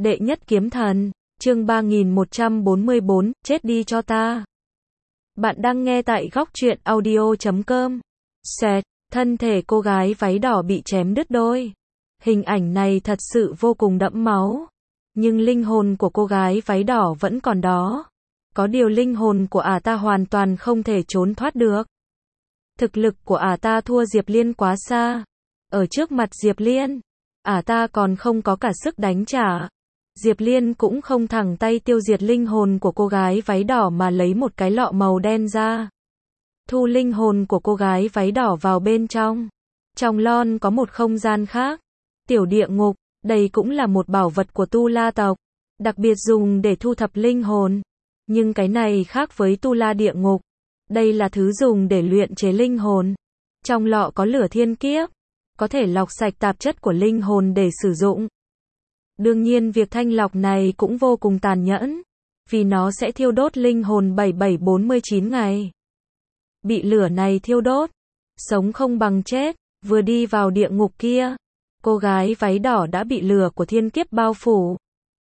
Đệ nhất kiếm thần, chương 3144, chết đi cho ta. Bạn đang nghe tại góc truyện audio.com. Xẹt, thân thể cô gái váy đỏ bị chém đứt đôi. Hình ảnh này thật sự vô cùng đẫm máu. Nhưng linh hồn của cô gái váy đỏ vẫn còn đó. Có điều linh hồn của ta hoàn toàn không thể trốn thoát được. Thực lực của ta thua Diệp Liên quá xa. Ở trước mặt Diệp Liên, ta còn không có cả sức đánh trả. Diệp Liên cũng không thẳng tay tiêu diệt linh hồn của cô gái váy đỏ mà lấy một cái lọ màu đen ra. Thu linh hồn của cô gái váy đỏ vào bên trong. Trong lon có một không gian khác. Tiểu địa ngục, đây cũng là một bảo vật của Tu La tộc. Đặc biệt dùng để thu thập linh hồn. Nhưng cái này khác với Tu La địa ngục. Đây là thứ dùng để luyện chế linh hồn. Trong lọ có lửa thiên kiếp. Có thể lọc sạch tạp chất của linh hồn để sử dụng. Đương nhiên việc thanh lọc này cũng vô cùng tàn nhẫn. Vì nó sẽ thiêu đốt linh hồn 7749 ngày. Bị lửa này thiêu đốt. Sống không bằng chết. Vừa đi vào địa ngục kia. Cô gái váy đỏ đã bị lửa của thiên kiếp bao phủ.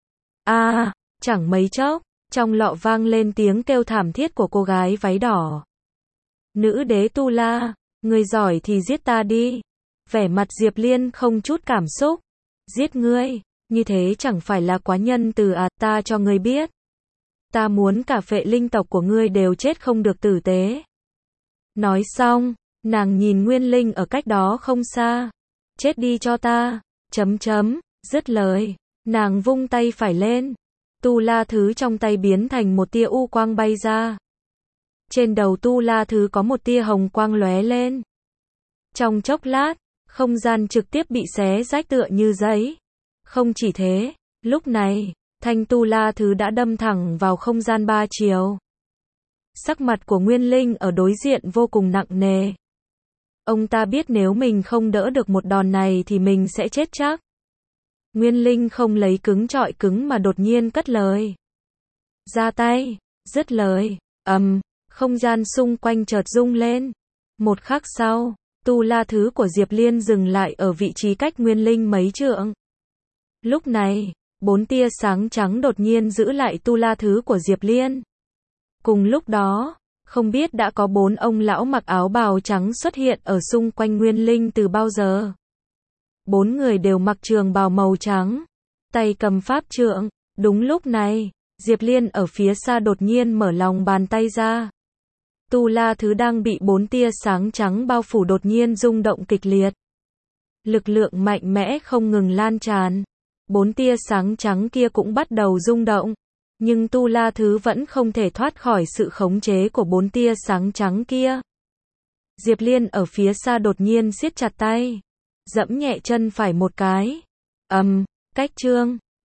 Chẳng mấy chốc. Trong lọ vang lên tiếng kêu thảm thiết của cô gái váy đỏ. Nữ đế Tu La, ngươi giỏi thì giết ta đi. Vẻ mặt Diệp Liên không chút cảm xúc. Giết ngươi, như thế chẳng phải là quá nhân từ ta cho ngươi biết. Ta muốn cả phệ linh tộc của ngươi đều chết không được tử tế. Nói xong, nàng nhìn Nguyên Linh ở cách đó không xa. Chết đi cho ta, dứt lời, nàng vung tay phải lên. Tu La thứ trong tay biến thành một tia u quang bay ra. Trên đầu Tu La thứ có một tia hồng quang lóe lên. Trong chốc lát, không gian trực tiếp bị xé rách tựa như giấy. Không chỉ thế, lúc này, thanh Tu La thứ đã đâm thẳng vào không gian ba chiều. Sắc mặt của Nguyên Linh ở đối diện vô cùng nặng nề. Ông ta biết nếu mình không đỡ được một đòn này thì mình sẽ chết chắc. Nguyên Linh không lấy cứng trọi cứng mà đột nhiên cất lời. Ra tay, dứt lời, không gian xung quanh chợt rung lên. Một khắc sau, Tu La thứ của Diệp Liên dừng lại ở vị trí cách Nguyên Linh mấy trượng. Lúc này, 4 tia sáng trắng đột nhiên giữ lại Tu La thứ của Diệp Liên. Cùng lúc đó, không biết đã có 4 ông lão mặc áo bào trắng xuất hiện ở xung quanh Nguyên Linh từ bao giờ. 4 người đều mặc trường bào màu trắng, tay cầm pháp trượng. Đúng lúc này, Diệp Liên ở phía xa đột nhiên mở lòng bàn tay ra. Tu La thứ đang bị 4 tia sáng trắng bao phủ đột nhiên rung động kịch liệt. Lực lượng mạnh mẽ không ngừng lan tràn. 4 tia sáng trắng kia cũng bắt đầu rung động. Nhưng Tu La thứ vẫn không thể thoát khỏi sự khống chế của 4 tia sáng trắng kia. Diệp Liên ở phía xa đột nhiên siết chặt tay. Giẫm nhẹ chân phải một cái. Cách chương